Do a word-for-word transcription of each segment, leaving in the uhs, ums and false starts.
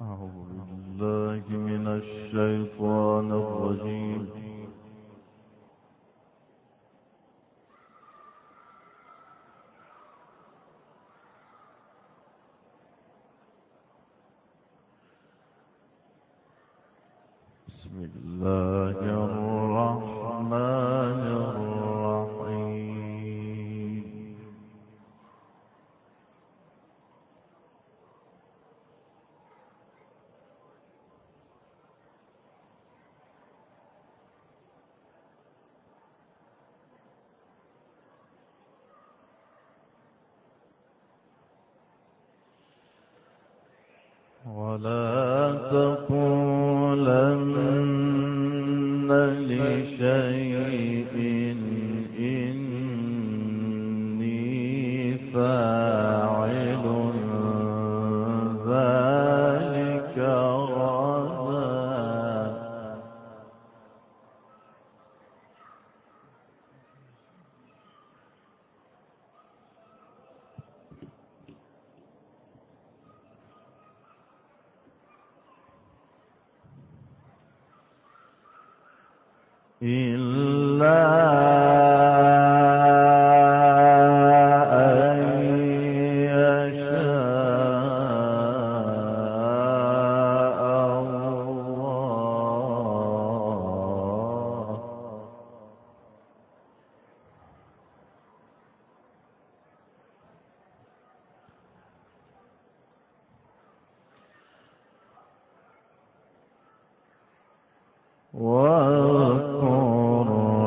أعوذ بالله من الشيطان الرجيم. بسم الله الرحمن الرحيم. ولا تقولن لشيء إني فاعل ذلك غدا. إلا أن يشاء الله. واذكر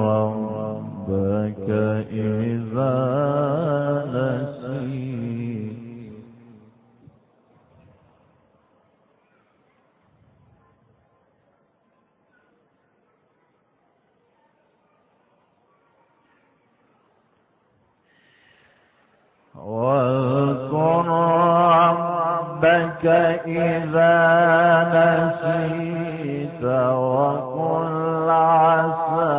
ربك إذا نسيت. واذكر ربك إذا نسيت وقل عسى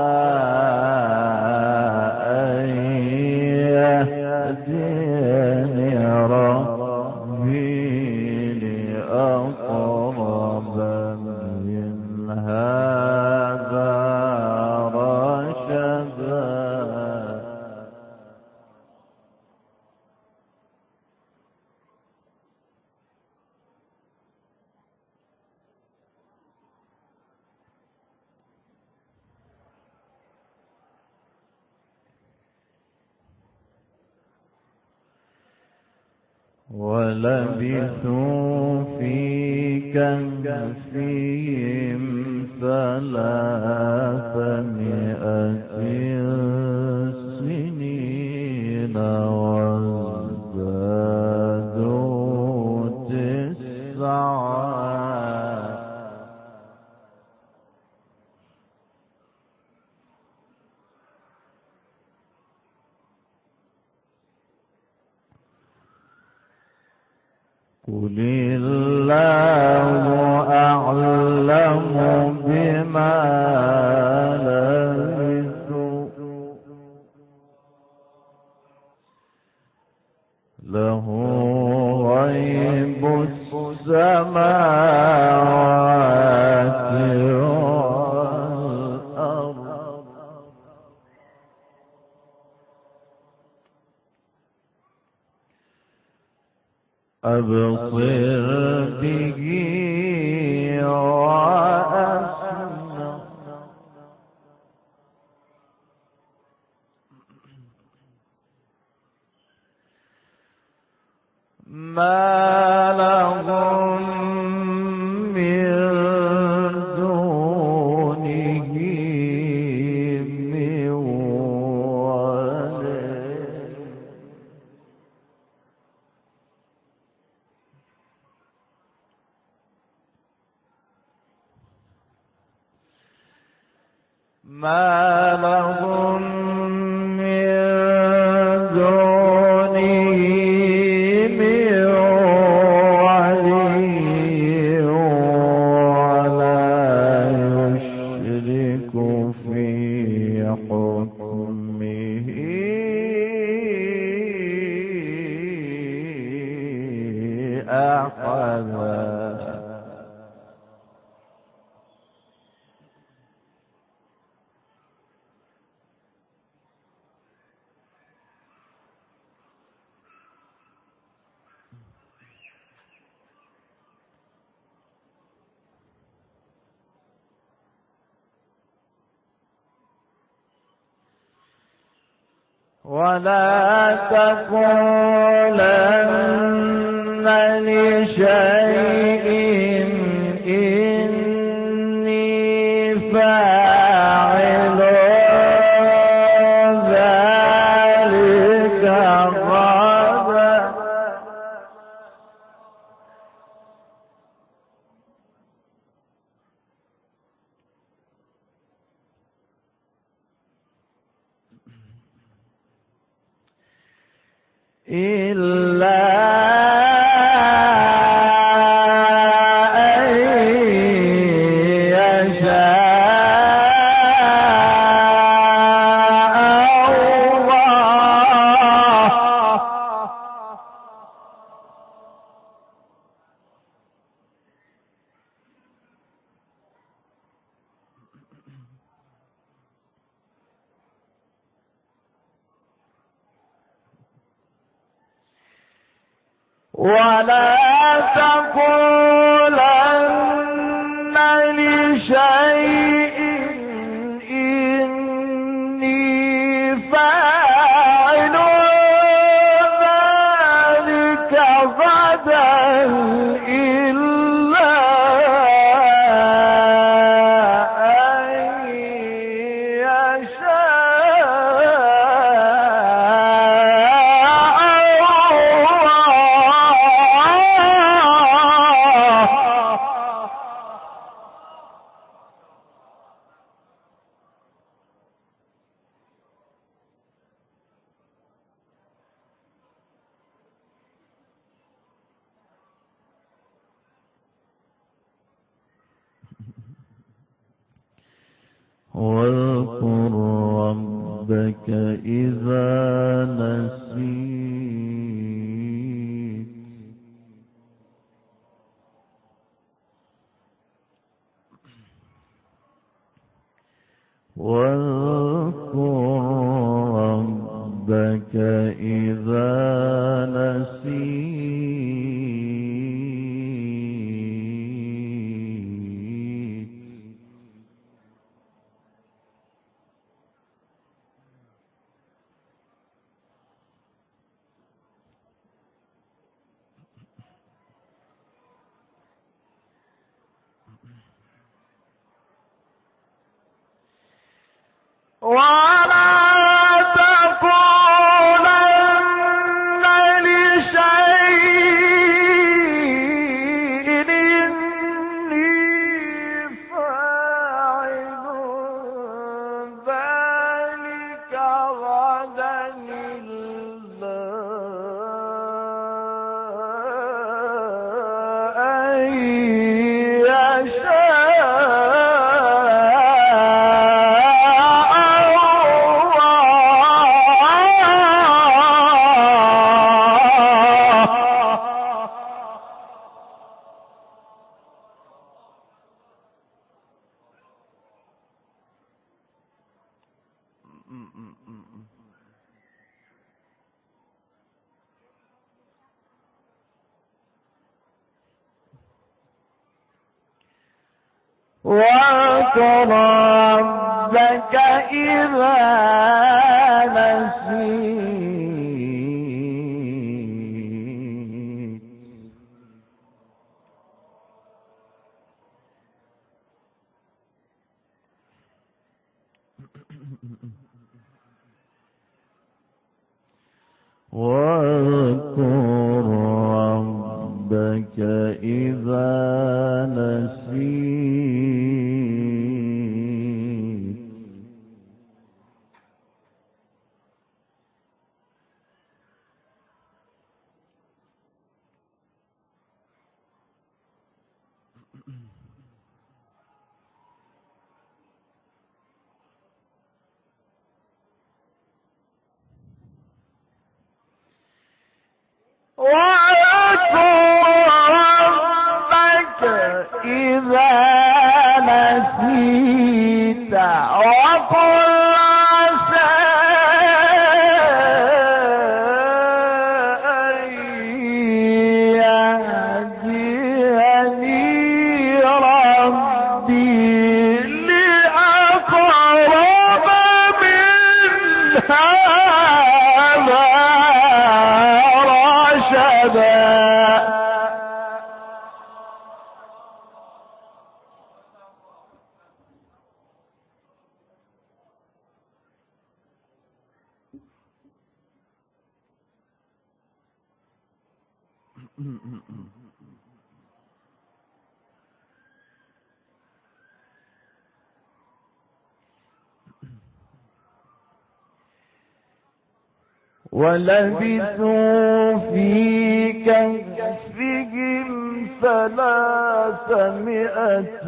أن يهديني ربي لأقرب من هذا رشدا. ولبثوا في كهفهم ثلاثمائة سنين وازدادوا تسعا. قل الله أعلم بما لبثوا له غيب السماوات والأرض. أبصر به وأسمع ما لهم من دونه من ولي. ما لهم من دونه من ولي ولا يشرك في حكمه أحدا. ولا تقولن لشيء إني فاعل ذلك غدا. إلا أن يشاء الله. ولا تقولن لشيء إني فاعل ذلك غدا إلا أن واذكر ربك إذا نسيت واذكر ربك إذا نسيت ولا تقولن لشيء إني فاعل ذلك غدا إلا أن يشاء واذكر ربك إذا نسيت واذكر ربك إذا نسيت واذكر ربك إذا نسيت وقل عسى أن يهديني ربي لأقرب من هذا ولبثوا في كهفهم ثلاثمائة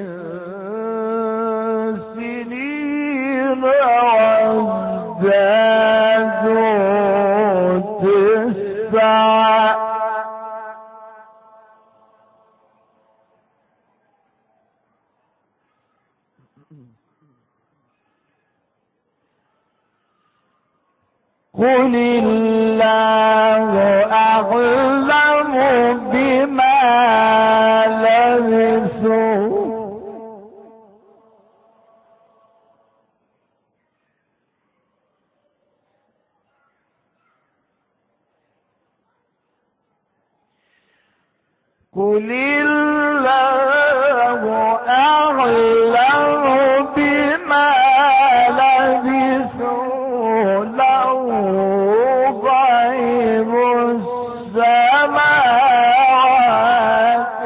سنين وازدادوا تسعا. قل الله أعلم بما لبثوا قل الله أعلم بما لبثوا له غيب السماوات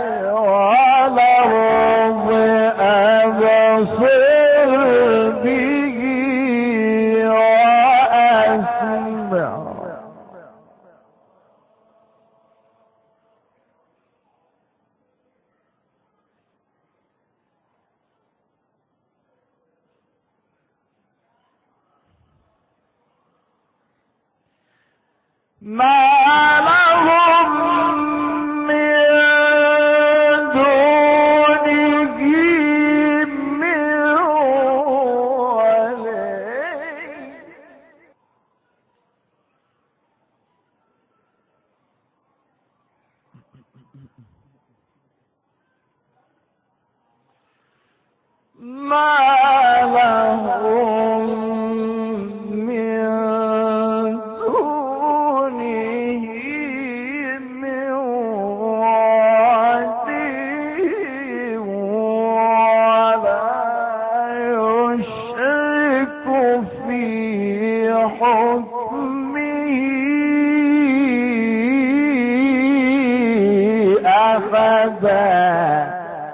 والأرض أبصر به وأسمع. ما لهم من دونه من ولي. ما لهم من دونه من ولي ولا يشرك في حكمه أحدا.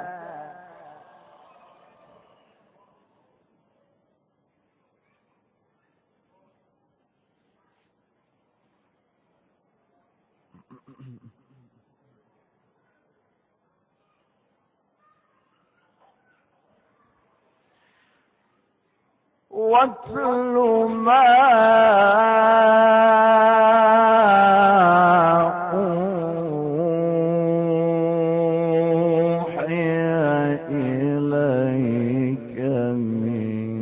واتل ما أوحي إليك من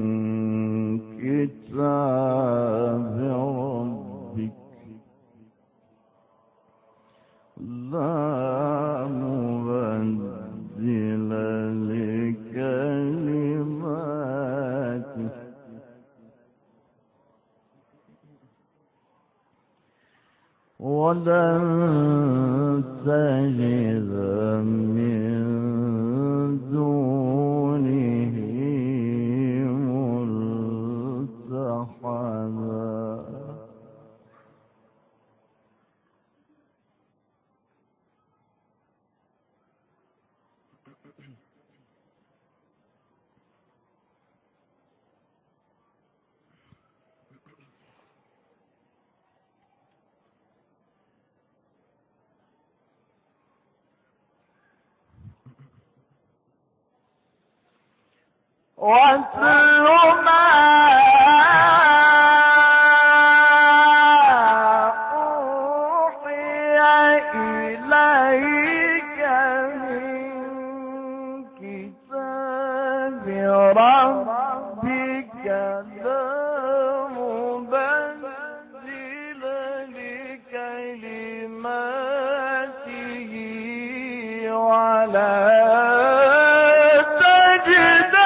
كتاب ربك لا مبدل لكلماته ولن تجد من دونه ملتحدا. واتل ما أوحي إليك من كتاب ربك لا مبدل لكلماته ولا تجد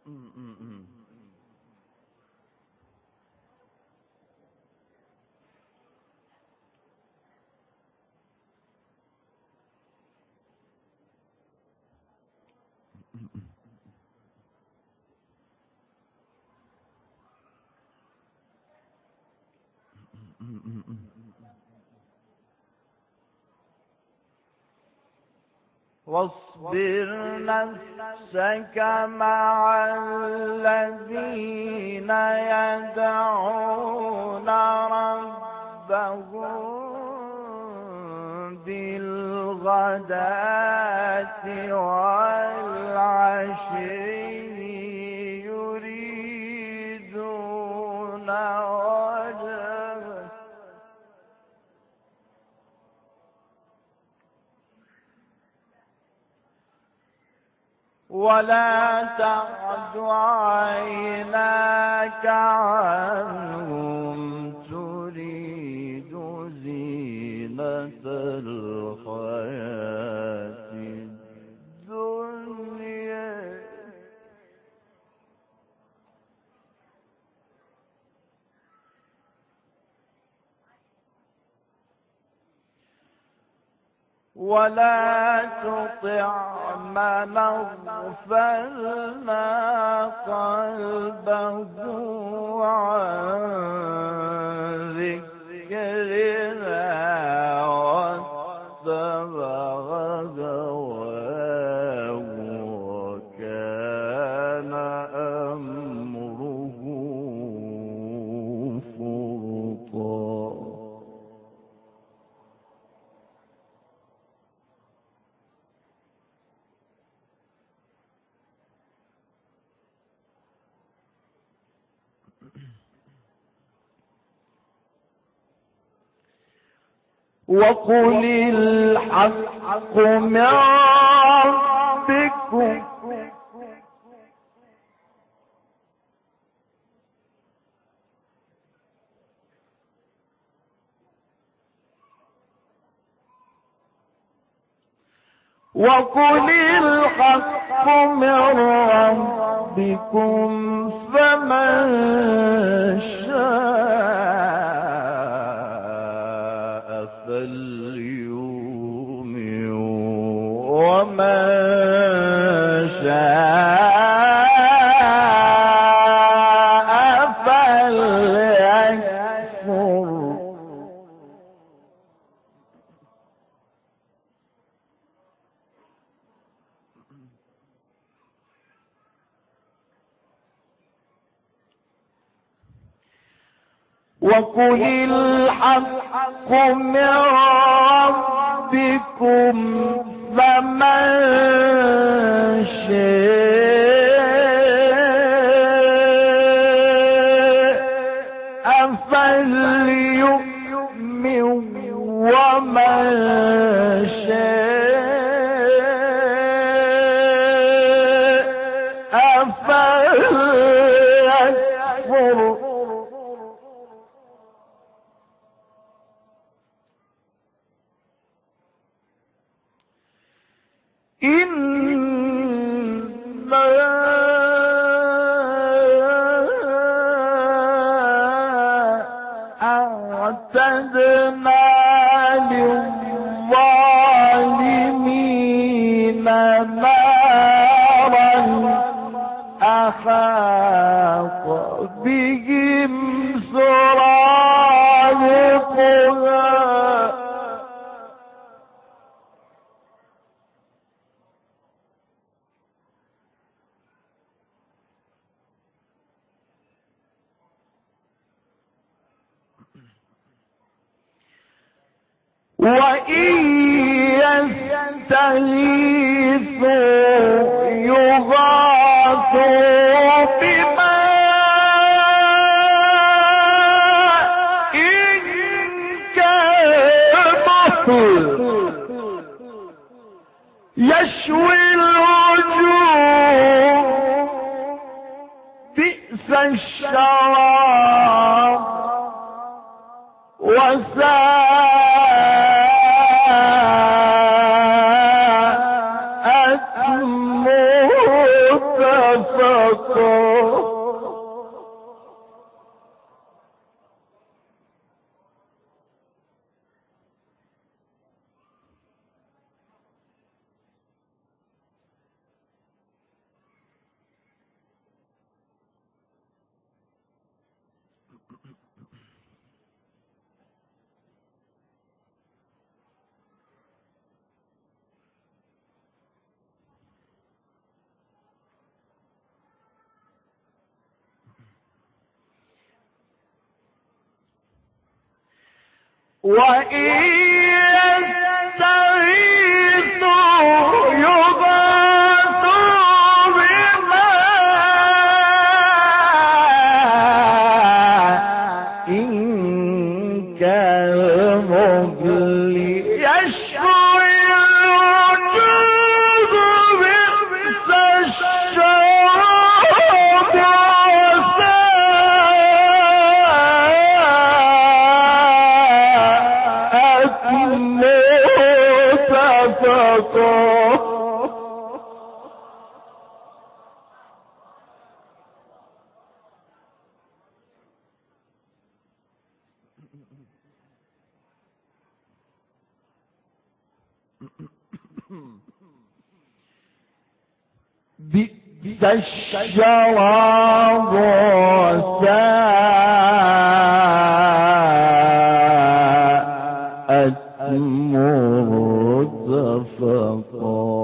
واصبر نفسك مع الذين يدعون ربهم بالغداة والعشي يريدون وجهه ولا تعد عيناك عنهم تريد زينة الحياة الدنيا ولا تطع من أغفلنا قلبه عن ذكرنا واتبع هواه وكان أمره فرطا. وقل الحق من ربكم وقل الحق من ربكم فمن شاء فليؤمن ومن شاء فليكفر. وقل الحق من ربكم فمن شاء فليؤمن ومن شاء فليكفر. إِنَّا أَعْتَدْنَا لِلظَّالِمِينَ نَارًا أَحَاطَ بِهِمْ سُرَادِقُهَا وَإِن يَسْتَغِيثُوا يُغَاثُوا بِمَاءٍ كَالْمُهْلِ يَشْوِي الْوُجُوهَ بِئْسَ الشَّرَابُ وساءت مرتفقا. وإن يستغيثوا يغاثوا بماء كالمهل يشوي الوجوه بئس الشراب بئس الشراب وساءت مرتفقا.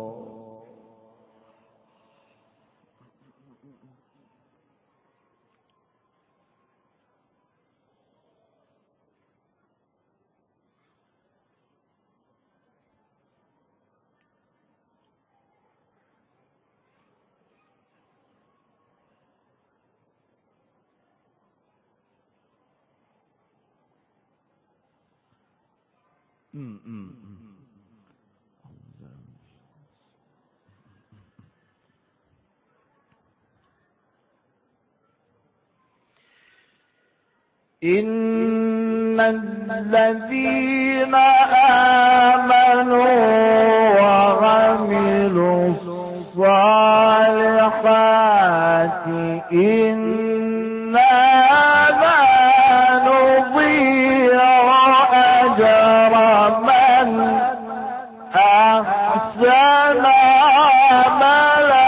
إن الذين آمنوا وعملوا الصالحات إنا لا نضيع أجر من أحسن عملا.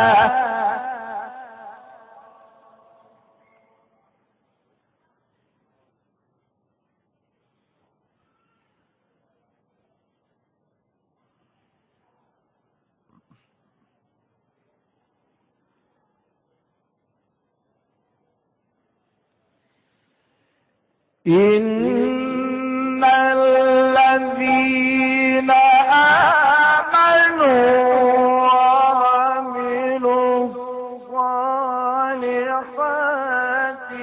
إن الذين آمنوا وعملوا الصالحات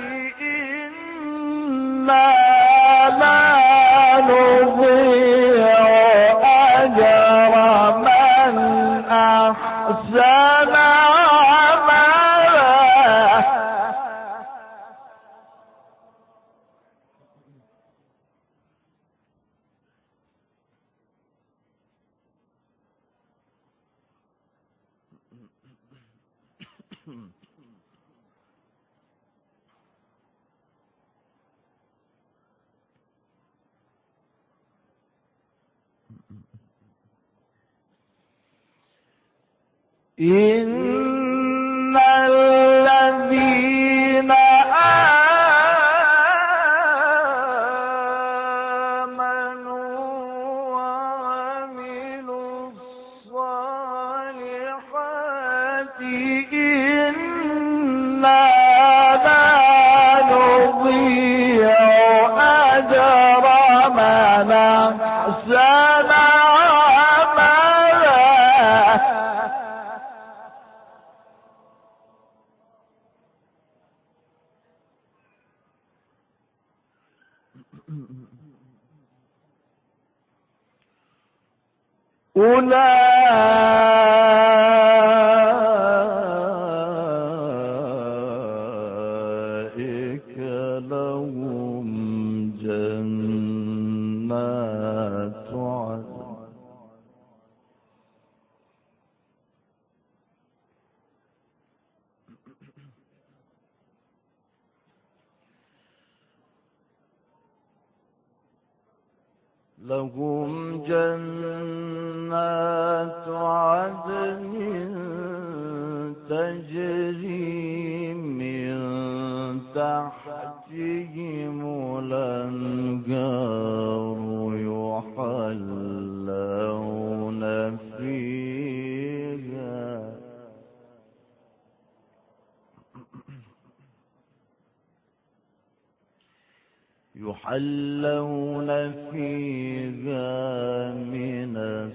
إنا لا نضيع أجر من أحسن عملا. إن الذين آمنوا وعملوا الصالحات إنا لا نضيع أجر من أحسن عملا. أولئك لهم جنات عدن لهم جنات عدن تجري من تحتها يحلون فيها من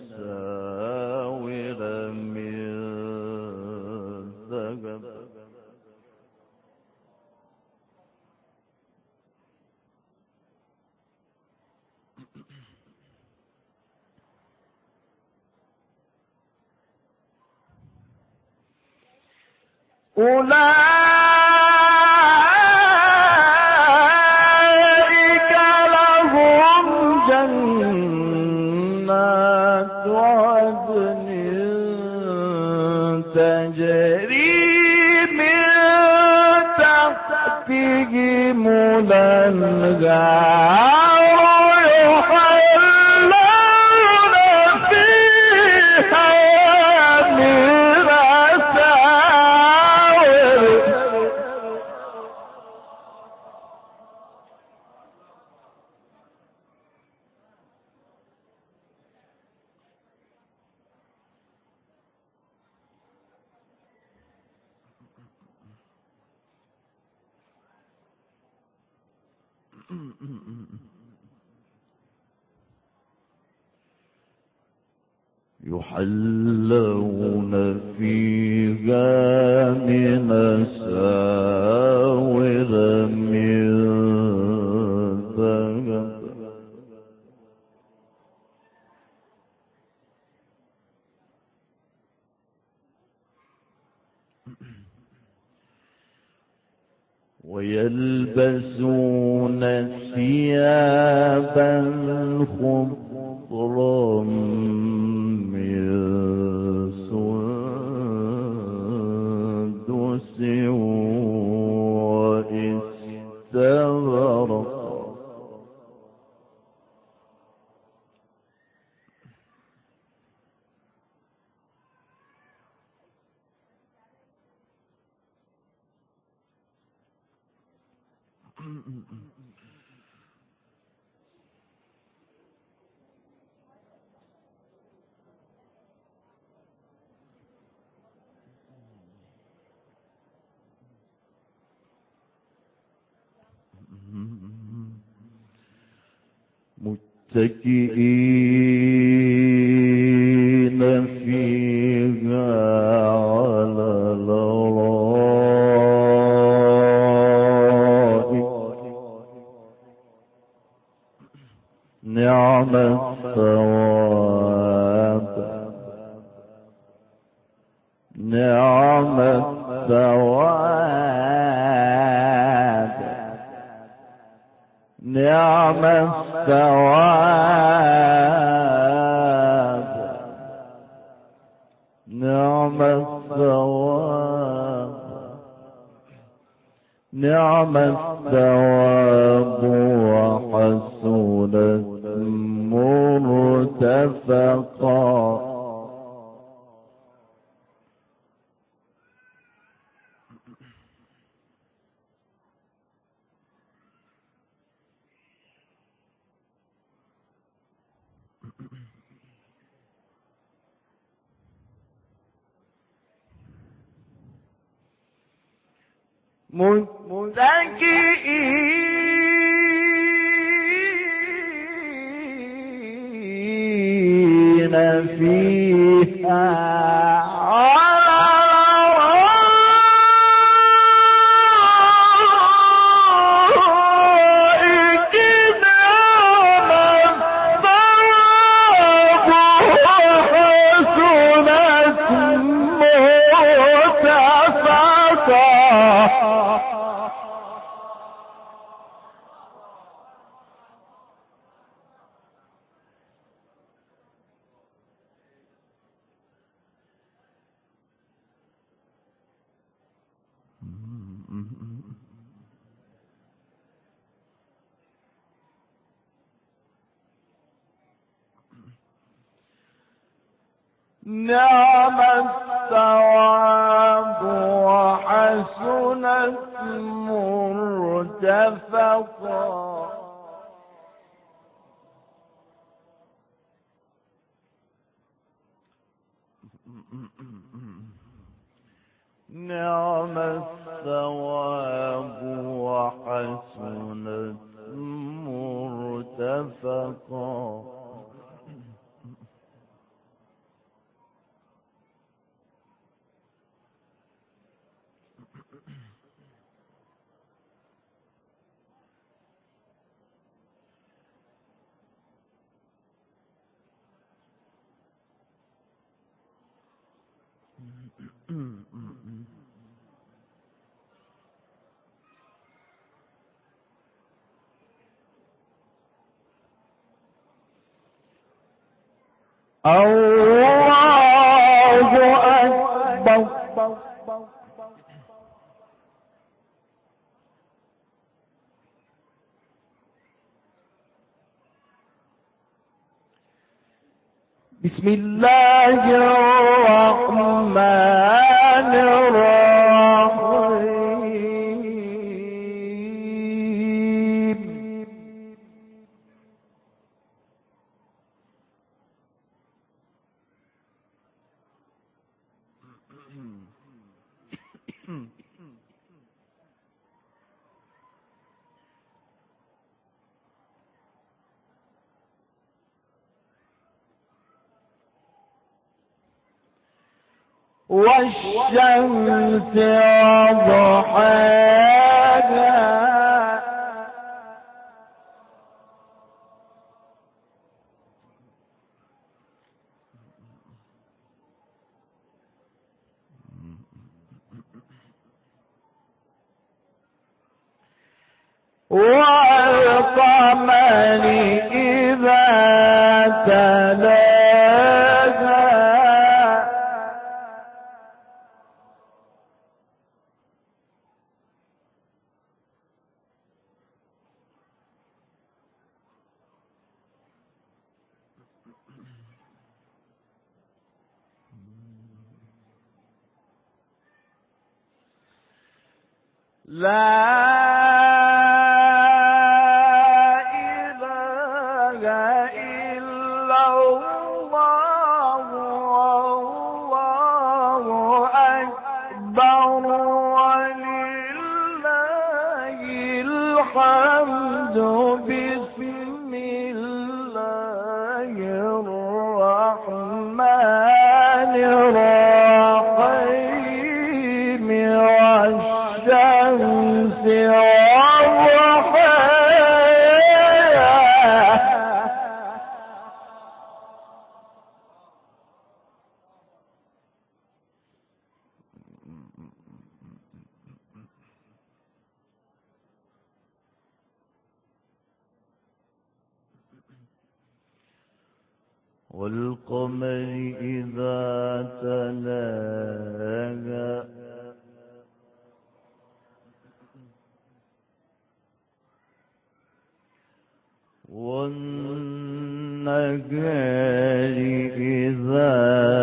أساور من ذهب أولئك لهم جنات عدن تجري من تحتهم الأنهار يحلون فيها من يحلون فيها من أساور من ذهب ويلبسون ثيابا خضرا من سندس واستبرق متكئين فيها على الأرائك نعم الثواب نعم الثواب نعم الثواب نعم الثواب نعم الثواب وحسنت مرتفقا. متكئين فيها نعم الثواب وحسنت مرتفقا. نعم الثواب وحسنت مرتفقا. مرتفقا الله أكبر. بسم الله الرحمن الرحيم. والشمس وضحاها والقمر إذا تلاها لا إله إلا الله والله أكبر ولله الحمد. بسم الله الرحمن الرحيم. والشمس وضحاها والقمر إذا تلاها والنهار إذا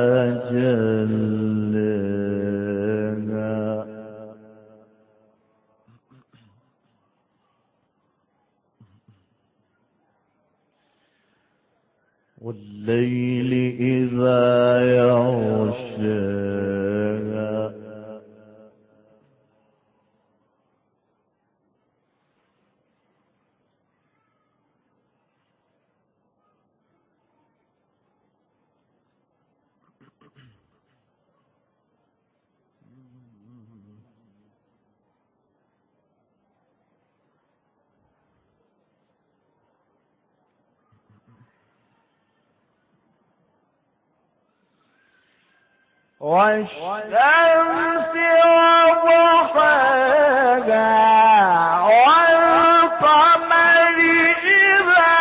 جلاها والليل إذا يغشاها والشمس وضحاها والقمر إذا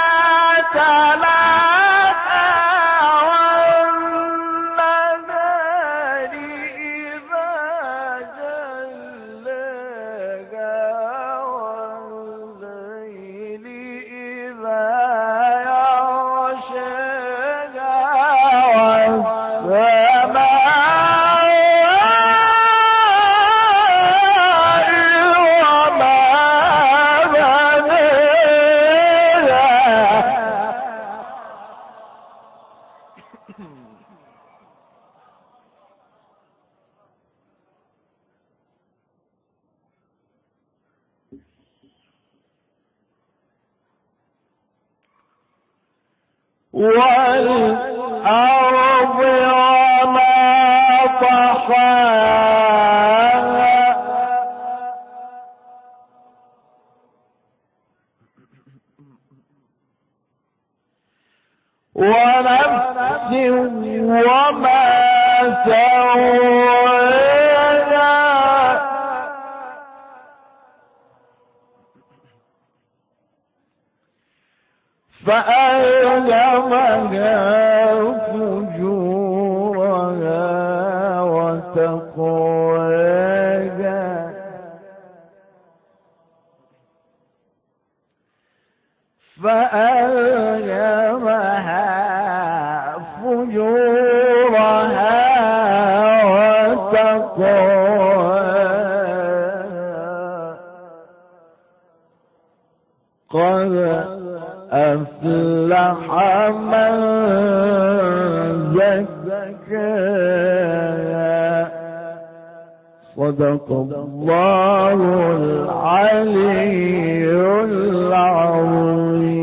تلاها والنهار إذا جلاها والليل إذا والأرض وما طحاها ونفس وما سواها فألهمها فجورها وتقواها فألهمها فجورها وتقواها قد أفلح من زكاها صدق الله العلي العظيم.